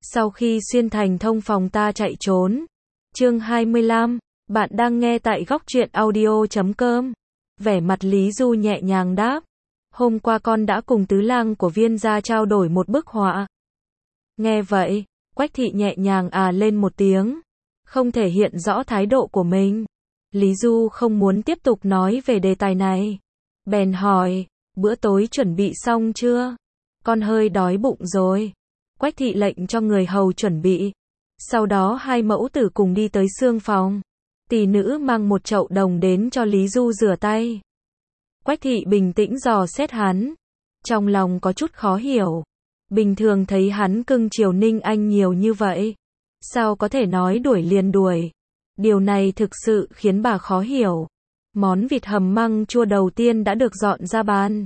Sau khi xuyên thành thông phòng ta chạy trốn. Chương 25, bạn đang nghe tại góc truyện audio.com. Vẻ mặt Lý Du nhẹ nhàng đáp. Hôm qua con đã cùng tứ lang của Viên gia trao đổi một bức họa. Nghe vậy, Quách thị nhẹ nhàng lên một tiếng. Không thể hiện rõ thái độ của mình. Lý Du không muốn tiếp tục nói về đề tài này. Bèn hỏi, bữa tối chuẩn bị xong chưa? Con hơi đói bụng rồi. Quách thị lệnh cho người hầu chuẩn bị. Sau đó hai mẫu tử cùng đi tới xương phòng. Tỷ nữ mang một chậu đồng đến cho Lý Du rửa tay. Quách thị bình tĩnh dò xét hắn. Trong lòng có chút khó hiểu. Bình thường thấy hắn cưng chiều Ninh Anh nhiều như vậy. Sao có thể nói đuổi liền đuổi? Điều này thực sự khiến bà khó hiểu. Món vịt hầm măng chua đầu tiên đã được dọn ra bàn.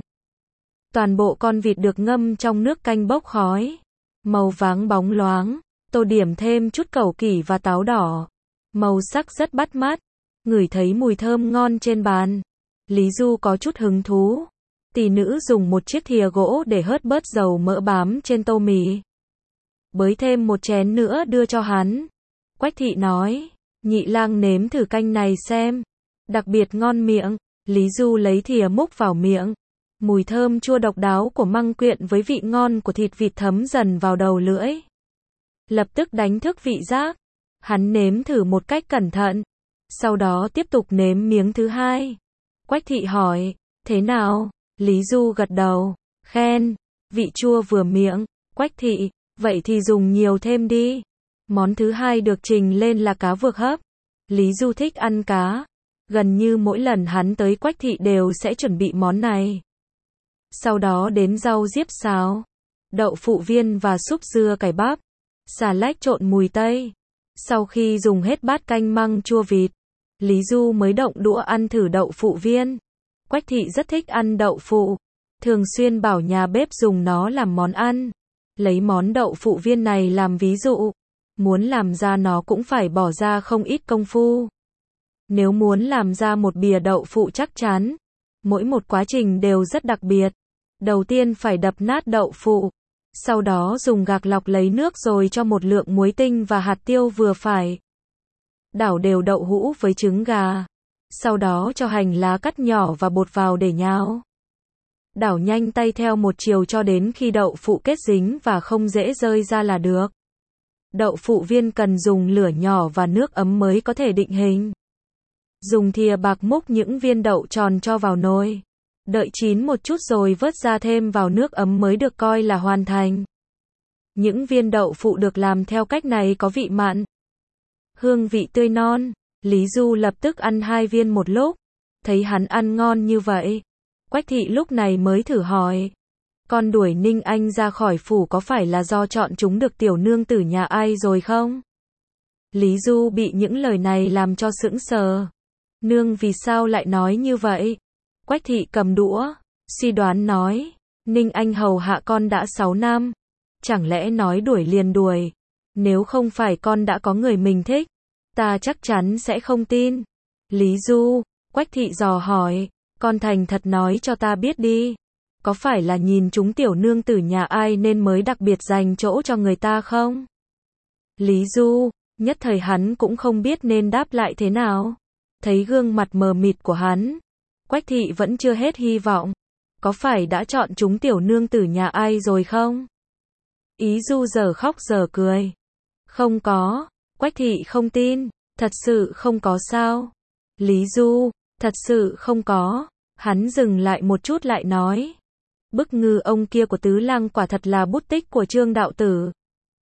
Toàn bộ con vịt được ngâm trong nước canh bốc khói. Màu váng bóng loáng, tô điểm thêm chút cẩu kỷ và táo đỏ. Màu sắc rất bắt mắt, ngửi thấy mùi thơm ngon trên bàn. Lý Du có chút hứng thú. Tỷ nữ dùng một chiếc thìa gỗ để hớt bớt dầu mỡ bám trên tô mì. Bới thêm một chén nữa đưa cho hắn. Quách thị nói, nhị lang nếm thử canh này xem. Đặc biệt ngon miệng. Lý Du lấy thìa múc vào miệng. Mùi thơm chua độc đáo của măng quyện với vị ngon của thịt vịt thấm dần vào đầu lưỡi. Lập tức đánh thức vị giác. Hắn nếm thử một cách cẩn thận. Sau đó tiếp tục nếm miếng thứ hai. Quách thị hỏi, thế nào? Lý Du gật đầu, khen, vị chua vừa miệng. Quách thị, vậy thì dùng nhiều thêm đi. Món thứ hai được trình lên là cá vược hấp. Lý Du thích ăn cá. Gần như mỗi lần hắn tới Quách thị đều sẽ chuẩn bị món này. Sau đó đến rau diếp xào, đậu phụ viên và súp dưa cải bắp, xà lách trộn mùi tây. Sau khi dùng hết bát canh măng chua vịt, Lý Du mới động đũa ăn thử đậu phụ viên. Quách thị rất thích ăn đậu phụ, thường xuyên bảo nhà bếp dùng nó làm món ăn. Lấy món đậu phụ viên này làm ví dụ, muốn làm ra nó cũng phải bỏ ra không ít công phu. Nếu muốn làm ra một bìa đậu phụ chắc chắn, mỗi một quá trình đều rất đặc biệt. Đầu tiên phải đập nát đậu phụ, sau đó dùng gạc lọc lấy nước rồi cho một lượng muối tinh và hạt tiêu vừa phải. Đảo đều đậu hũ với trứng gà, sau đó cho hành lá cắt nhỏ và bột vào để nhào. Đảo nhanh tay theo một chiều cho đến khi đậu phụ kết dính và không dễ rơi ra là được. Đậu phụ viên cần dùng lửa nhỏ và nước ấm mới có thể định hình. Dùng thìa bạc múc những viên đậu tròn cho vào nồi. Đợi chín một chút rồi vớt ra thêm vào nước ấm mới được coi là hoàn thành. Những viên đậu phụ được làm theo cách này có vị mặn, hương vị tươi non. Lý Du lập tức ăn 2 viên một lúc. Thấy hắn ăn ngon như vậy, Quách thị lúc này mới thử hỏi. Con đuổi Ninh Anh ra khỏi phủ có phải là do chọn chúng được tiểu nương tử nhà ai rồi không? Lý Du bị những lời này làm cho sững sờ. Nương vì sao lại nói như vậy? Quách thị cầm đũa, suy đoán nói, Ninh Anh hầu hạ con đã 6 năm, chẳng lẽ nói đuổi liền đuổi, nếu không phải con đã có người mình thích, ta chắc chắn sẽ không tin. Lý Du, Quách thị dò hỏi, con thành thật nói cho ta biết đi, có phải là nhìn chúng tiểu nương tử nhà ai nên mới đặc biệt dành chỗ cho người ta không? Lý Du, nhất thời hắn cũng không biết nên đáp lại thế nào, thấy gương mặt mờ mịt của hắn. Quách thị vẫn chưa hết hy vọng. Có phải đã chọn chúng tiểu nương tử nhà ai rồi không? Ý Du giờ khóc giờ cười. Không có. Quách thị không tin. Thật sự không có sao? Lý Du, thật sự không có. Hắn dừng lại một chút lại nói. Bức ngư ông kia của tứ lang quả thật là bút tích của Trương đạo tử.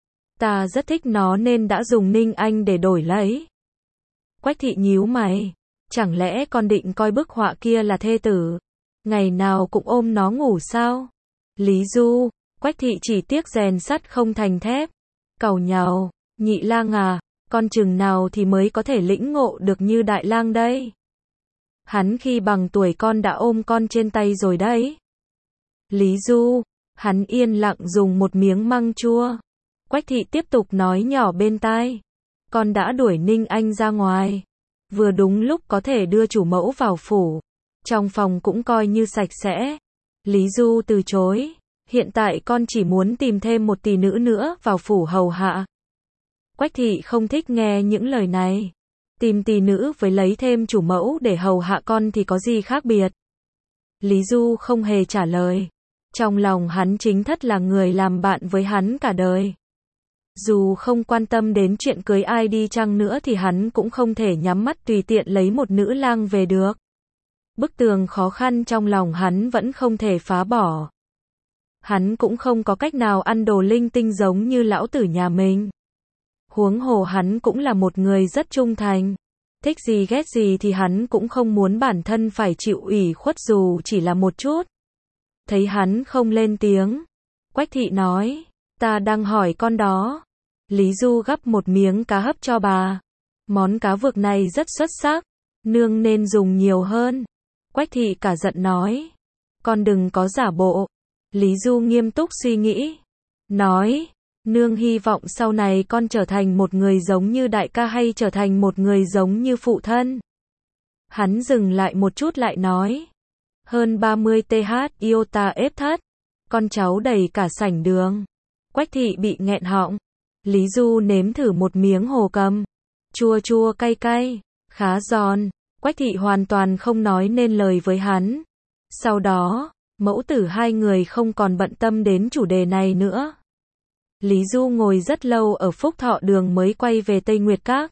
Ta rất thích nó nên đã dùng Ninh Anh để đổi lấy. Quách thị nhíu mày. Chẳng lẽ con định coi bức họa kia là thê tử, ngày nào cũng ôm nó ngủ sao? Lý Du, Quách thị chỉ tiếc rèn sắt không thành thép. Càu nhàu, nhị lang à, con chừng nào thì mới có thể lĩnh ngộ được như đại lang đây? Hắn khi bằng tuổi con đã ôm con trên tay rồi đấy. Lý Du, hắn yên lặng dùng một miếng măng chua. Quách thị tiếp tục nói nhỏ bên tai. Con đã đuổi Ninh Anh ra ngoài. Vừa đúng lúc có thể đưa chủ mẫu vào phủ. Trong phòng cũng coi như sạch sẽ. Lý Du từ chối. Hiện tại con chỉ muốn tìm thêm một tỷ nữ nữa vào phủ hầu hạ. Quách thị không thích nghe những lời này. Tìm tỷ nữ với lấy thêm chủ mẫu để hầu hạ con thì có gì khác biệt? Lý Du không hề trả lời. Trong lòng hắn chính thất là người làm bạn với hắn cả đời. Dù không quan tâm đến chuyện cưới ai đi chăng nữa thì hắn cũng không thể nhắm mắt tùy tiện lấy một nữ lang về được. Bức tường khó khăn trong lòng hắn vẫn không thể phá bỏ. Hắn cũng không có cách nào ăn đồ linh tinh giống như lão tử nhà mình. Huống hồ hắn cũng là một người rất trung thành. Thích gì ghét gì thì hắn cũng không muốn bản thân phải chịu ủy khuất dù chỉ là một chút. Thấy hắn không lên tiếng, Quách thị nói, ta đang hỏi con đó. Lý Du gắp một miếng cá hấp cho bà. Món cá vược này rất xuất sắc, nương nên dùng nhiều hơn. Quách thị cả giận nói, con đừng có giả bộ. Lý Du nghiêm túc suy nghĩ, nói, nương hy vọng sau này con trở thành một người giống như đại ca hay trở thành một người giống như phụ thân. Hắn dừng lại một chút lại nói, hơn 30 th iota ép thất, con cháu đầy cả sảnh đường. Quách thị bị nghẹn họng. Lý Du nếm thử một miếng hồ cầm, chua chua cay cay, khá giòn. Quách thị hoàn toàn không nói nên lời với hắn. Sau đó, mẫu tử hai người không còn bận tâm đến chủ đề này nữa. Lý Du ngồi rất lâu ở Phúc Thọ Đường mới quay về Tây Nguyệt Các.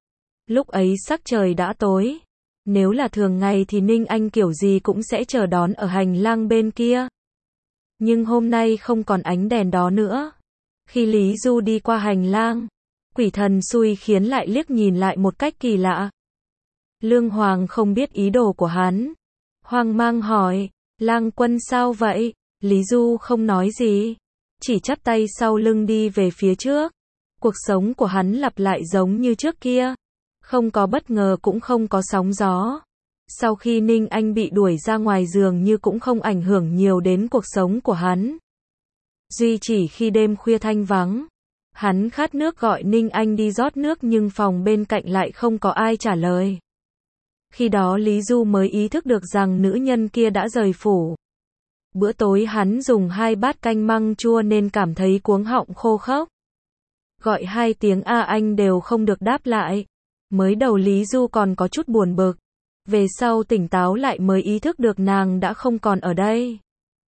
Lúc ấy sắc trời đã tối. Nếu là thường ngày thì Ninh Anh kiểu gì cũng sẽ chờ đón ở hành lang bên kia. Nhưng hôm nay không còn ánh đèn đó nữa. Khi Lý Du đi qua hành lang, quỷ thần xui khiến lại liếc nhìn lại một cách kỳ lạ. Lương Hoàng không biết ý đồ của hắn. Hoang mang hỏi, lang quân sao vậy? Lý Du không nói gì, chỉ chắp tay sau lưng đi về phía trước. Cuộc sống của hắn lặp lại giống như trước kia. Không có bất ngờ cũng không có sóng gió. Sau khi Ninh Anh bị đuổi ra ngoài giường như cũng không ảnh hưởng nhiều đến cuộc sống của hắn. Duy chỉ khi đêm khuya thanh vắng, hắn khát nước gọi Ninh Anh đi rót nước nhưng phòng bên cạnh lại không có ai trả lời. Khi đó Lý Du mới ý thức được rằng nữ nhân kia đã rời phủ. Bữa tối hắn dùng 2 bát canh măng chua nên cảm thấy cuống họng khô khốc. Gọi 2 tiếng a anh đều không được đáp lại. Mới đầu Lý Du còn có chút buồn bực. Về sau tỉnh táo lại mới ý thức được nàng đã không còn ở đây.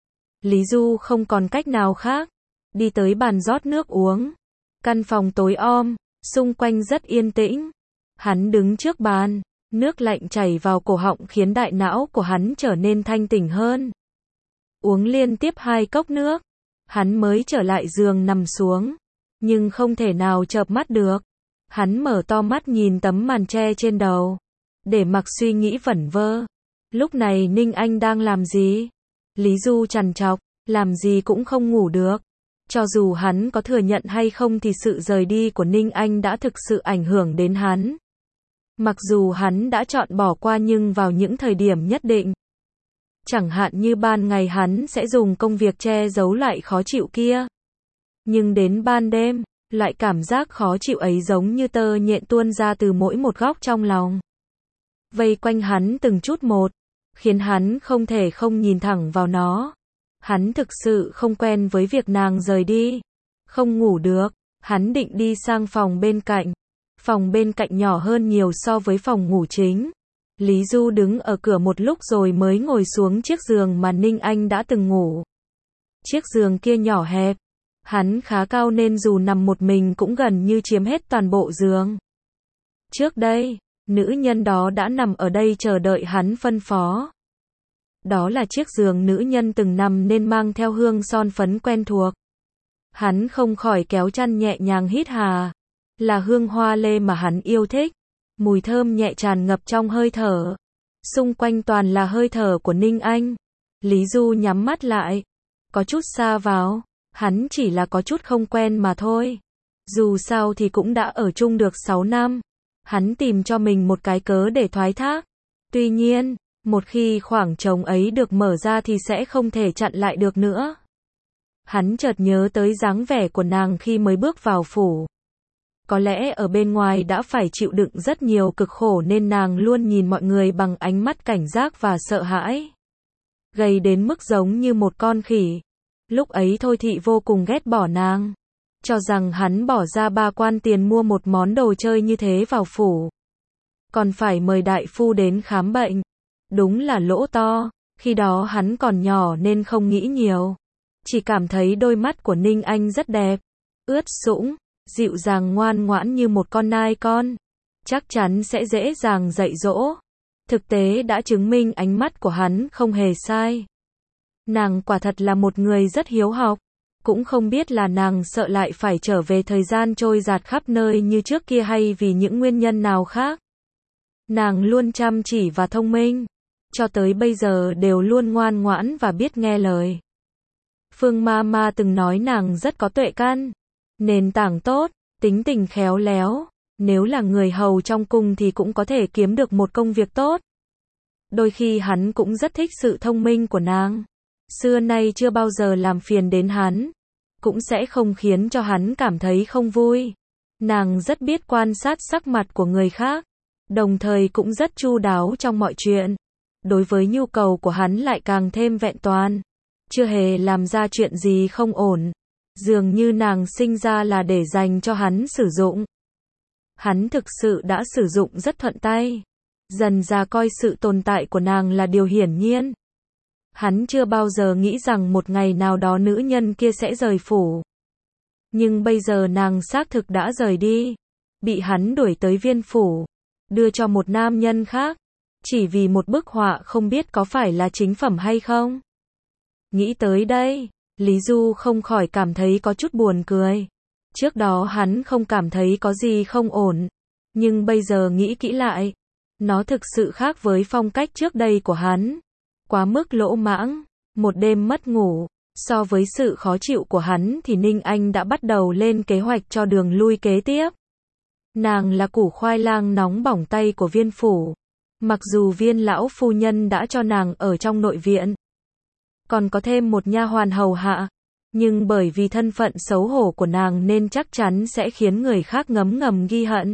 Lý Du không còn cách nào khác. Đi tới bàn rót nước uống. Căn phòng tối om, xung quanh rất yên tĩnh. Hắn đứng trước bàn. Nước lạnh chảy vào cổ họng khiến đại não của hắn trở nên thanh tỉnh hơn. Uống liên tiếp 2 cốc nước. Hắn mới trở lại giường nằm xuống. Nhưng không thể nào chợp mắt được. Hắn mở to mắt nhìn tấm màn che trên đầu. Để mặc suy nghĩ vẩn vơ. Lúc này Ninh Anh đang làm gì? Lý Du trằn trọc, làm gì cũng không ngủ được. Cho dù hắn có thừa nhận hay không thì sự rời đi của Ninh Anh đã thực sự ảnh hưởng đến hắn. Mặc dù hắn đã chọn bỏ qua nhưng vào những thời điểm nhất định. Chẳng hạn như ban ngày hắn sẽ dùng công việc che giấu loại khó chịu kia. Nhưng đến ban đêm, loại cảm giác khó chịu ấy giống như tơ nhện tuôn ra từ mỗi một góc trong lòng. Vây quanh hắn từng chút một, khiến hắn không thể không nhìn thẳng vào nó. Hắn thực sự không quen với việc nàng rời đi. Không ngủ được, hắn định đi sang phòng bên cạnh. Phòng bên cạnh nhỏ hơn nhiều so với phòng ngủ chính. Lý Du đứng ở cửa một lúc rồi mới ngồi xuống chiếc giường mà Ninh Anh đã từng ngủ. Chiếc giường kia nhỏ hẹp. Hắn khá cao nên dù nằm một mình cũng gần như chiếm hết toàn bộ giường. Trước đây, nữ nhân đó đã nằm ở đây chờ đợi hắn phân phó. Đó là chiếc giường nữ nhân từng nằm nên mang theo hương son phấn quen thuộc. Hắn không khỏi kéo chăn nhẹ nhàng hít hà. Là hương hoa lê mà hắn yêu thích. Mùi thơm nhẹ tràn ngập trong hơi thở. Xung quanh toàn là hơi thở của Ninh Anh. Lý Du nhắm mắt lại. Có chút xa vào. Hắn chỉ là có chút không quen mà thôi. Dù sao thì cũng đã ở chung được 6 năm. Hắn tìm cho mình một cái cớ để thoái thác. Tuy nhiên, một khi khoảng trống ấy được mở ra thì sẽ không thể chặn lại được nữa. Hắn chợt nhớ tới dáng vẻ của nàng khi mới bước vào phủ. Có lẽ ở bên ngoài đã phải chịu đựng rất nhiều cực khổ nên nàng luôn nhìn mọi người bằng ánh mắt cảnh giác và sợ hãi. Gầy đến mức giống như một con khỉ. Lúc ấy Thôi Thị vô cùng ghét bỏ nàng, cho rằng hắn bỏ ra 3 quan tiền mua một món đồ chơi như thế vào phủ. Còn phải mời đại phu đến khám bệnh. Đúng là lỗ to, khi đó hắn còn nhỏ nên không nghĩ nhiều. Chỉ cảm thấy đôi mắt của Ninh Anh rất đẹp, ướt sũng, dịu dàng ngoan ngoãn như một con nai con. Chắc chắn sẽ dễ dàng dạy dỗ. Thực tế đã chứng minh ánh mắt của hắn không hề sai. Nàng quả thật là một người rất hiếu học. Cũng không biết là nàng sợ lại phải trở về thời gian trôi dạt khắp nơi như trước kia hay vì những nguyên nhân nào khác. Nàng luôn chăm chỉ và thông minh, cho tới bây giờ đều luôn ngoan ngoãn và biết nghe lời. Phương Mama từng nói nàng rất có tuệ căn, nền tảng tốt, tính tình khéo léo, nếu là người hầu trong cung thì cũng có thể kiếm được một công việc tốt. Đôi khi hắn cũng rất thích sự thông minh của nàng, xưa nay chưa bao giờ làm phiền đến hắn, cũng sẽ không khiến cho hắn cảm thấy không vui. Nàng rất biết quan sát sắc mặt của người khác, đồng thời cũng rất chu đáo trong mọi chuyện. Đối với nhu cầu của hắn lại càng thêm vẹn toàn, chưa hề làm ra chuyện gì không ổn. Dường như nàng sinh ra là để dành cho hắn sử dụng. Hắn thực sự đã sử dụng rất thuận tay. Dần ra coi sự tồn tại của nàng là điều hiển nhiên. Hắn chưa bao giờ nghĩ rằng một ngày nào đó nữ nhân kia sẽ rời phủ. Nhưng bây giờ nàng xác thực đã rời đi. Bị hắn đuổi tới Viên phủ, đưa cho một nam nhân khác. Chỉ vì một bức họa không biết có phải là chính phẩm hay không. Nghĩ tới đây, Lý Du không khỏi cảm thấy có chút buồn cười. Trước đó hắn không cảm thấy có gì không ổn. Nhưng bây giờ nghĩ kỹ lại, nó thực sự khác với phong cách trước đây của hắn. Quá mức lỗ mãng, một đêm mất ngủ. So với sự khó chịu của hắn thì Ninh Anh đã bắt đầu lên kế hoạch cho đường lui kế tiếp. Nàng là củ khoai lang nóng bỏng tay của Viên phủ. Mặc dù Viên lão phu nhân đã cho nàng ở trong nội viện, còn có thêm một nha hoàn hầu hạ, nhưng bởi vì thân phận xấu hổ của nàng nên chắc chắn sẽ khiến người khác ngấm ngầm ghi hận.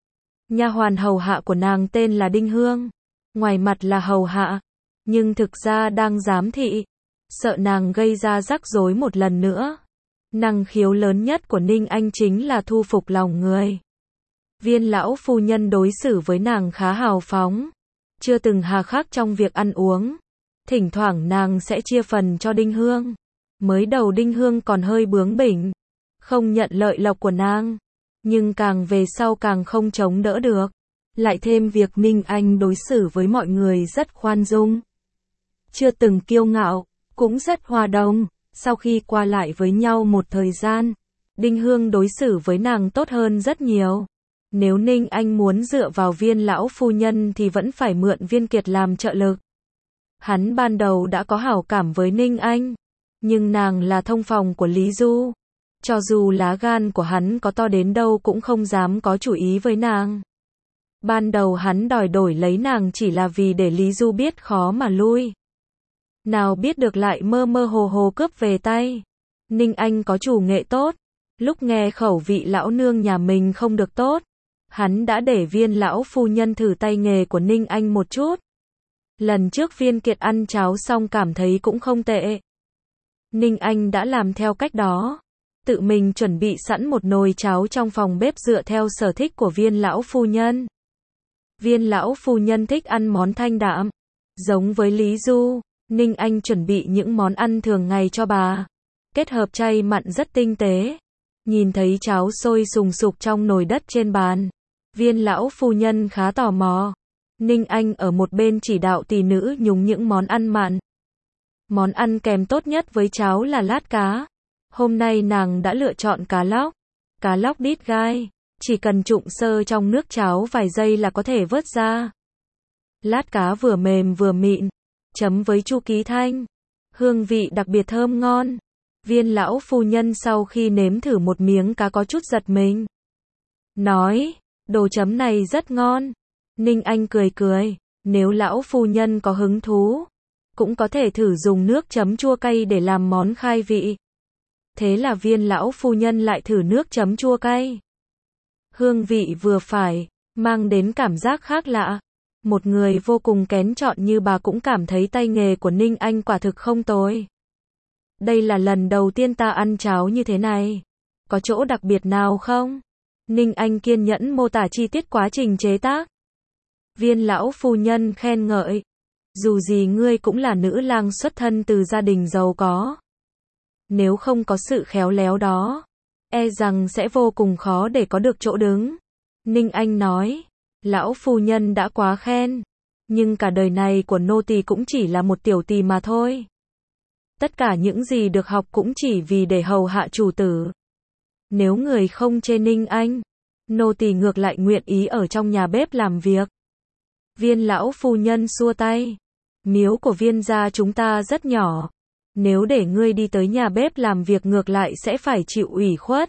Nha hoàn hầu hạ của nàng tên là Đinh Hương, ngoài mặt là hầu hạ, nhưng thực ra đang giám thị, sợ nàng gây ra rắc rối một lần nữa. Năng khiếu lớn nhất của Ninh Anh chính là thu phục lòng người. Viên lão phu nhân đối xử với nàng khá hào phóng, chưa từng hà khắc trong việc ăn uống. Thỉnh thoảng nàng sẽ chia phần cho Đinh Hương. Mới đầu Đinh Hương còn hơi bướng bỉnh, không nhận lợi lộc của nàng, nhưng càng về sau càng không chống đỡ được. Lại thêm việc Ninh Anh đối xử với mọi người rất khoan dung, chưa từng kiêu ngạo, cũng rất hòa đồng. Sau khi qua lại với nhau một thời gian, Đinh Hương đối xử với nàng tốt hơn rất nhiều. Nếu Ninh Anh muốn dựa vào Viên lão phu nhân thì vẫn phải mượn Viên Kiệt làm trợ lực. Hắn ban đầu đã có hảo cảm với Ninh Anh, nhưng nàng là thông phòng của Lý Du. Cho dù lá gan của hắn có to đến đâu cũng không dám có chủ ý với nàng. Ban đầu hắn đòi đổi lấy nàng chỉ là vì để Lý Du biết khó mà lui. Nào biết được lại mơ mơ hồ hồ cướp về tay. Ninh Anh có chủ nghệ tốt, lúc nghe khẩu vị lão nương nhà mình không được tốt, hắn đã để Viên lão phu nhân thử tay nghề của Ninh Anh một chút. Lần trước Viên Kiệt ăn cháo xong cảm thấy cũng không tệ. Ninh Anh đã làm theo cách đó, tự mình chuẩn bị sẵn một nồi cháo trong phòng bếp dựa theo sở thích của Viên lão phu nhân. Viên lão phu nhân thích ăn món thanh đạm, giống với Lý Du, Ninh Anh chuẩn bị những món ăn thường ngày cho bà, kết hợp chay mặn rất tinh tế. Nhìn thấy cháo sôi sùng sục trong nồi đất trên bàn, Viên lão phu nhân khá tò mò. Ninh Anh ở một bên chỉ đạo tỷ nữ nhúng những món ăn mặn. Món ăn kèm tốt nhất với cháo là lát cá. Hôm nay nàng đã lựa chọn cá lóc đít gai, chỉ cần trụng sơ trong nước cháo vài giây là có thể vớt ra. Lát cá vừa mềm vừa mịn, chấm với chu ký thanh, hương vị đặc biệt thơm ngon. Viên lão phu nhân sau khi nếm thử một miếng cá có chút giật mình, nói, đồ chấm này rất ngon. Ninh Anh cười cười, nếu lão phu nhân có hứng thú, cũng có thể thử dùng nước chấm chua cay để làm món khai vị. Thế là Viên lão phu nhân lại thử nước chấm chua cay. Hương vị vừa phải, mang đến cảm giác khác lạ. Một người vô cùng kén chọn như bà cũng cảm thấy tay nghề của Ninh Anh quả thực không tồi. Đây là lần đầu tiên ta ăn cháo như thế này. Có chỗ đặc biệt nào không? Ninh Anh kiên nhẫn mô tả chi tiết quá trình chế tác. Viên lão phu nhân khen ngợi. Dù gì ngươi cũng là nữ lang xuất thân từ gia đình giàu có. Nếu không có sự khéo léo đó, e rằng sẽ vô cùng khó để có được chỗ đứng. Ninh Anh nói, lão phu nhân đã quá khen. Nhưng cả đời này của nô tỳ cũng chỉ là một tiểu tỳ mà thôi. Tất cả những gì được học cũng chỉ vì để hầu hạ chủ tử. Nếu người không chê Ninh Anh, nô tỳ ngược lại nguyện ý ở trong nhà bếp làm việc. Viên lão phu nhân xua tay. Miếu của viên gia chúng ta rất nhỏ. Nếu để ngươi đi tới nhà bếp làm việc ngược lại sẽ phải chịu ủy khuất.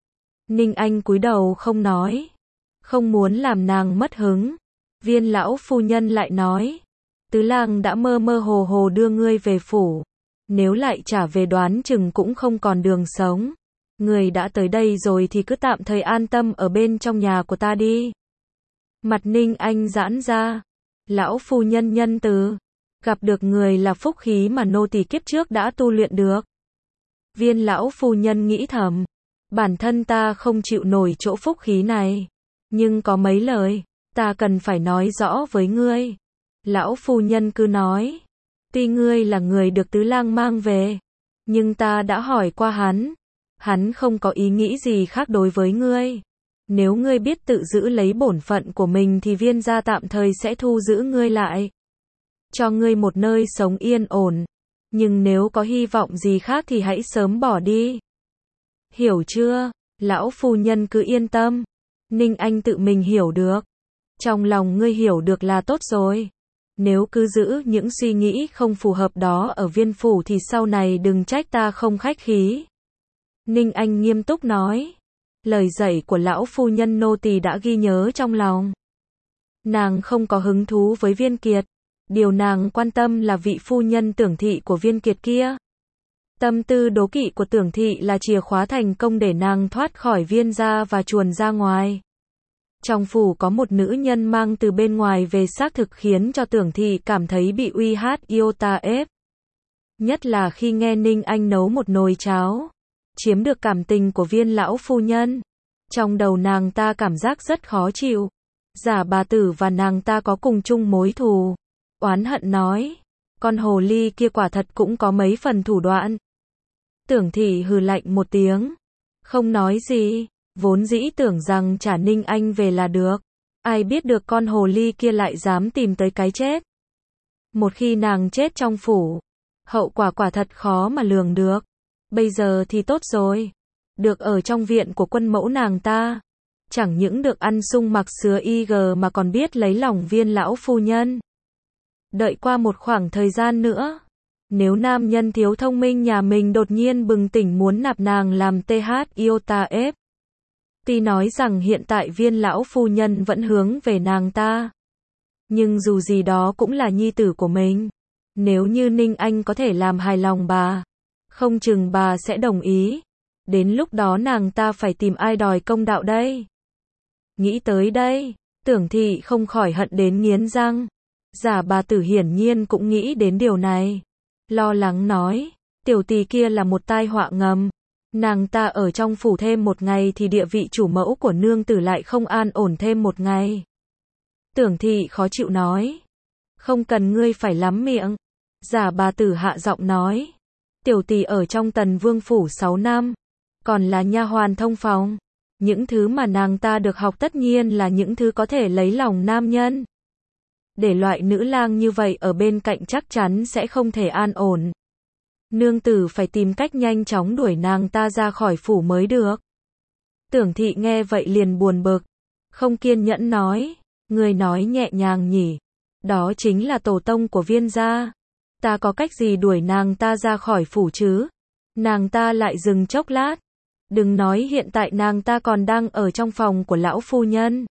Ninh Anh cúi đầu không nói. Không muốn làm nàng mất hứng. Viên lão phu nhân lại nói. Tứ lang đã mơ mơ hồ hồ đưa ngươi về phủ. Nếu lại trả về đoán chừng cũng không còn đường sống. Người đã tới đây rồi thì cứ tạm thời an tâm ở bên trong nhà của ta đi. Mặt Ninh Anh giãn ra. Lão phu nhân nhân từ. Gặp được người là phúc khí mà nô tỳ kiếp trước đã tu luyện được. Viên lão phu nhân nghĩ thầm. Bản thân ta không chịu nổi chỗ phúc khí này. Nhưng có mấy lời, ta cần phải nói rõ với ngươi. Lão phu nhân cứ nói. Tuy ngươi là người được tứ lang mang về. Nhưng ta đã hỏi qua hắn. Hắn không có ý nghĩ gì khác đối với ngươi. Nếu ngươi biết tự giữ lấy bổn phận của mình thì viên gia tạm thời sẽ thu giữ ngươi lại. Cho ngươi một nơi sống yên ổn. Nhưng nếu có hy vọng gì khác thì hãy sớm bỏ đi. Hiểu chưa? Lão phu nhân cứ yên tâm. Ninh Anh tự mình hiểu được. Trong lòng ngươi hiểu được là tốt rồi. Nếu cứ giữ những suy nghĩ không phù hợp đó ở viên phủ thì sau này đừng trách ta không khách khí. Ninh Anh nghiêm túc nói. Lời dạy của lão phu nhân nô tỳ đã ghi nhớ trong lòng. Nàng không có hứng thú với Viên Kiệt. Điều nàng quan tâm là vị phu nhân Tưởng Thị của Viên Kiệt kia. Tâm tư đố kỵ của Tưởng Thị là chìa khóa thành công để nàng thoát khỏi Viên gia và chuồn ra ngoài. Trong phủ có một nữ nhân mang từ bên ngoài về xác thực khiến cho Tưởng Thị cảm thấy bị uy hát yêu ta ép. Nhất là khi nghe Ninh Anh nấu một nồi cháo. Chiếm được cảm tình của Viên lão phu nhân. Trong đầu nàng ta cảm giác rất khó chịu. Giả bà tử và nàng ta có cùng chung mối thù. Oán hận nói. Con hồ ly kia quả thật cũng có mấy phần thủ đoạn. Tưởng Thị hừ lạnh một tiếng. Không nói gì. Vốn dĩ tưởng rằng trả Ninh Anh về là được. Ai biết được con hồ ly kia lại dám tìm tới cái chết. Một khi nàng chết trong phủ. Hậu quả quả thật khó mà lường được. Bây giờ thì tốt rồi. Được ở trong viện của quân mẫu nàng ta. Chẳng những được ăn sung mặc sướng IG mà còn biết lấy lòng Viên lão phu nhân. Đợi qua một khoảng thời gian nữa. Nếu nam nhân thiếu thông minh nhà mình đột nhiên bừng tỉnh muốn nạp nàng làm TH yêu ta ép. Tuy nói rằng hiện tại Viên lão phu nhân vẫn hướng về nàng ta. Nhưng dù gì đó cũng là nhi tử của mình. Nếu như Ninh Anh có thể làm hài lòng bà. Không chừng bà sẽ đồng ý. Đến lúc đó nàng ta phải tìm ai đòi công đạo đây. Nghĩ tới đây, Tưởng Thị không khỏi hận đến nghiến răng. Giả bà tử hiển nhiên cũng nghĩ đến điều này. Lo lắng nói, tiểu tỳ kia là một tai họa ngầm. Nàng ta ở trong phủ thêm một ngày thì địa vị chủ mẫu của nương tử lại không an ổn thêm một ngày. Tưởng Thị khó chịu nói. Không cần ngươi phải lắm miệng. Giả bà tử hạ giọng nói. Tiểu tỳ ở trong Tần Vương phủ 6 năm. Còn là nha hoàn thông phòng. Những thứ mà nàng ta được học tất nhiên là những thứ có thể lấy lòng nam nhân. Để loại nữ lang như vậy ở bên cạnh chắc chắn sẽ không thể an ổn. Nương tử phải tìm cách nhanh chóng đuổi nàng ta ra khỏi phủ mới được. Tưởng Thị nghe vậy liền buồn bực. Không kiên nhẫn nói. Người nói nhẹ nhàng nhỉ. Đó chính là tổ tông của Viên gia. Ta có cách gì đuổi nàng ta ra khỏi phủ chứ? Nàng ta lại dừng chốc lát. Đừng nói hiện tại nàng ta còn đang ở trong phòng của lão phu nhân.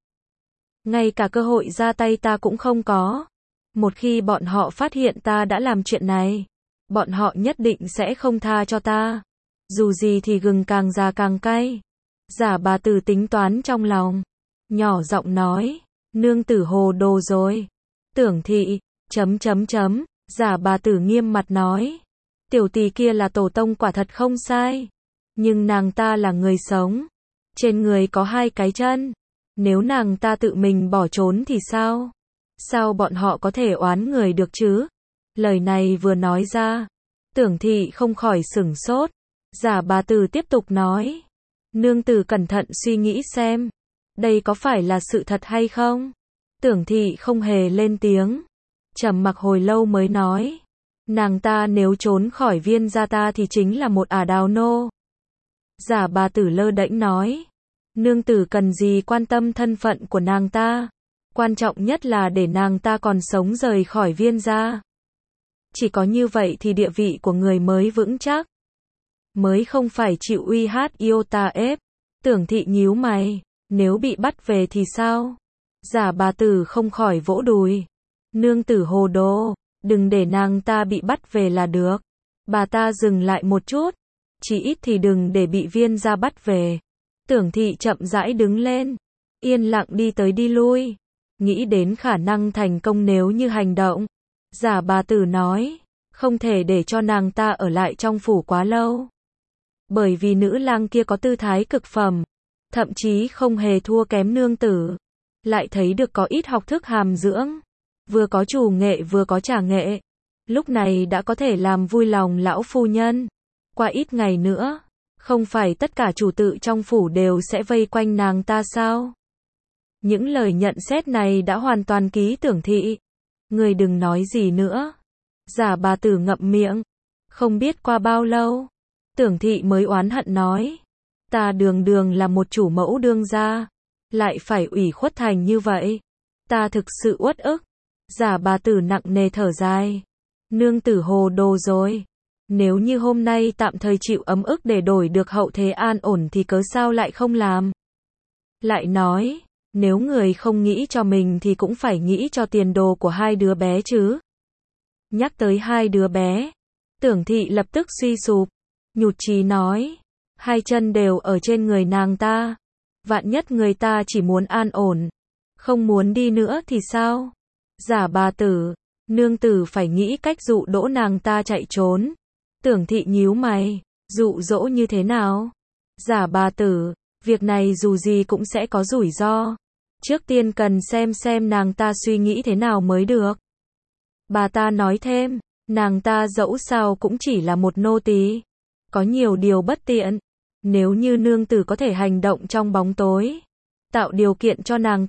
Ngay cả cơ hội ra tay ta cũng không có. Một khi bọn họ phát hiện ta đã làm chuyện này, bọn họ nhất định sẽ không tha cho ta. Dù gì thì gừng càng già càng cay. Giả bà tử tính toán trong lòng. Nhỏ giọng nói, nương tử hồ đồ rồi. Tưởng Thị, Giả bà tử nghiêm mặt nói. Tiểu tỳ kia là tổ tông quả thật không sai. Nhưng nàng ta là người sống. Trên người có 2 cái chân. Nếu nàng ta tự mình bỏ trốn thì sao? Sao bọn họ có thể oán người được chứ? Lời này vừa nói ra, Tưởng Thị không khỏi sửng sốt. Giả bà tử tiếp tục nói. Nương tử cẩn thận suy nghĩ xem. Đây có phải là sự thật hay không? Tưởng Thị không hề lên tiếng. Trầm mặc hồi lâu mới nói. Nàng ta nếu trốn khỏi Viên gia ta thì chính là một ả đào nô. Giả bà tử lơ đễnh nói. Nương tử cần gì quan tâm thân phận của nàng ta. Quan trọng nhất là để nàng ta còn sống rời khỏi Viên gia. Chỉ có như vậy thì địa vị của người mới vững chắc. Mới không phải chịu uy hát iota ép. Tưởng Thị nhíu mày. Nếu bị bắt về thì sao? Giả bà tử không khỏi vỗ đùi. Nương tử hồ đồ. Đừng để nàng ta bị bắt về là được. Bà ta dừng lại một chút. Chỉ ít thì đừng để bị Viên gia bắt về. Tưởng Thị chậm rãi đứng lên. Yên lặng đi tới đi lui. Nghĩ đến khả năng thành công nếu như hành động. Giả bà tử nói. Không thể để cho nàng ta ở lại trong phủ quá lâu. Bởi vì nữ lang kia có tư thái cực phẩm. Thậm chí không hề thua kém nương tử. Lại thấy được có ít học thức hàm dưỡng. Vừa có chủ nghệ vừa có trà nghệ. Lúc này đã có thể làm vui lòng lão phu nhân. Qua ít ngày nữa, không phải tất cả chủ tự trong phủ đều sẽ vây quanh nàng ta sao? Những lời nhận xét này đã hoàn toàn ký Tưởng Thị. Người đừng nói gì nữa. Giả bà tử ngậm miệng. Không biết qua bao lâu, Tưởng Thị mới oán hận nói. Ta đường đường là một chủ mẫu đương gia, lại phải ủy khuất thành như vậy. Ta thực sự uất ức. Giả bà tử nặng nề thở dài. Nương tử hồ đồ rồi. Nếu như hôm nay tạm thời chịu ấm ức để đổi được hậu thế an ổn thì cớ sao lại không làm? Lại nói, nếu người không nghĩ cho mình thì cũng phải nghĩ cho tiền đồ của 2 đứa bé chứ. Nhắc tới 2 đứa bé, Tưởng Thị lập tức suy sụp, nhụt chí nói. 2 chân đều ở trên người nàng ta. Vạn nhất người ta chỉ muốn an ổn, không muốn đi nữa thì sao? Giả bà tử, nương tử phải nghĩ cách dụ dỗ nàng ta chạy trốn. Tưởng Thị nhíu mày, dụ dỗ như thế nào? Giả bà tử, việc này dù gì cũng sẽ có rủi ro. Trước tiên cần xem nàng ta suy nghĩ thế nào mới được. Bà ta nói thêm, nàng ta dẫu sao cũng chỉ là một nô tỳ, có nhiều điều bất tiện. Nếu như nương tử có thể hành động trong bóng tối, tạo điều kiện cho nàng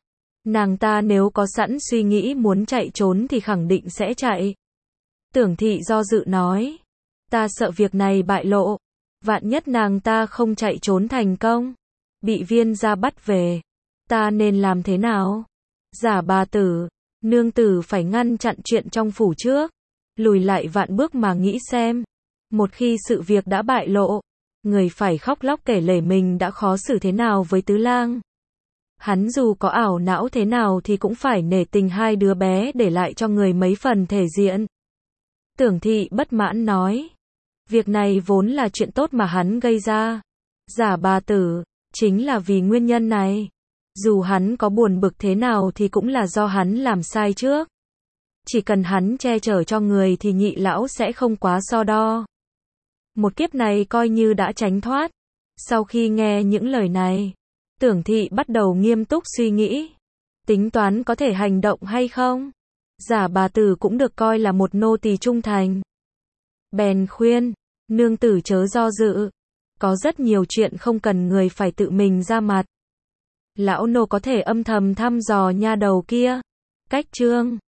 ta nếu có sẵn suy nghĩ muốn chạy trốn thì khẳng định sẽ chạy. Tưởng Thị do dự nói, ta sợ việc này bại lộ, vạn nhất nàng ta không chạy trốn thành công, bị Viên gia bắt về, ta nên làm thế nào? Giả bà tử, nương tử phải ngăn chặn chuyện trong phủ trước, lùi lại vạn bước mà nghĩ xem. Một khi sự việc đã bại lộ, người phải khóc lóc kể lể mình đã khó xử thế nào với Tứ Lang. Hắn dù có ảo não thế nào thì cũng phải nể tình 2 đứa bé để lại cho người mấy phần thể diện. Tưởng Thị bất mãn nói. Việc này vốn là chuyện tốt mà hắn gây ra. Giả bà tử, chính là vì nguyên nhân này. Dù hắn có buồn bực thế nào thì cũng là do hắn làm sai trước. Chỉ cần hắn che chở cho người thì nhị lão sẽ không quá so đo. Một kiếp này coi như đã tránh thoát. Sau khi nghe những lời này, Tưởng Thị bắt đầu nghiêm túc suy nghĩ. Tính toán có thể hành động hay không? Giả bà tử cũng được coi là một nô tỳ trung thành. Bèn khuyên, nương tử chớ do dự. Có rất nhiều chuyện không cần người phải tự mình ra mặt. Lão nô có thể âm thầm thăm dò nha đầu kia. Cách chương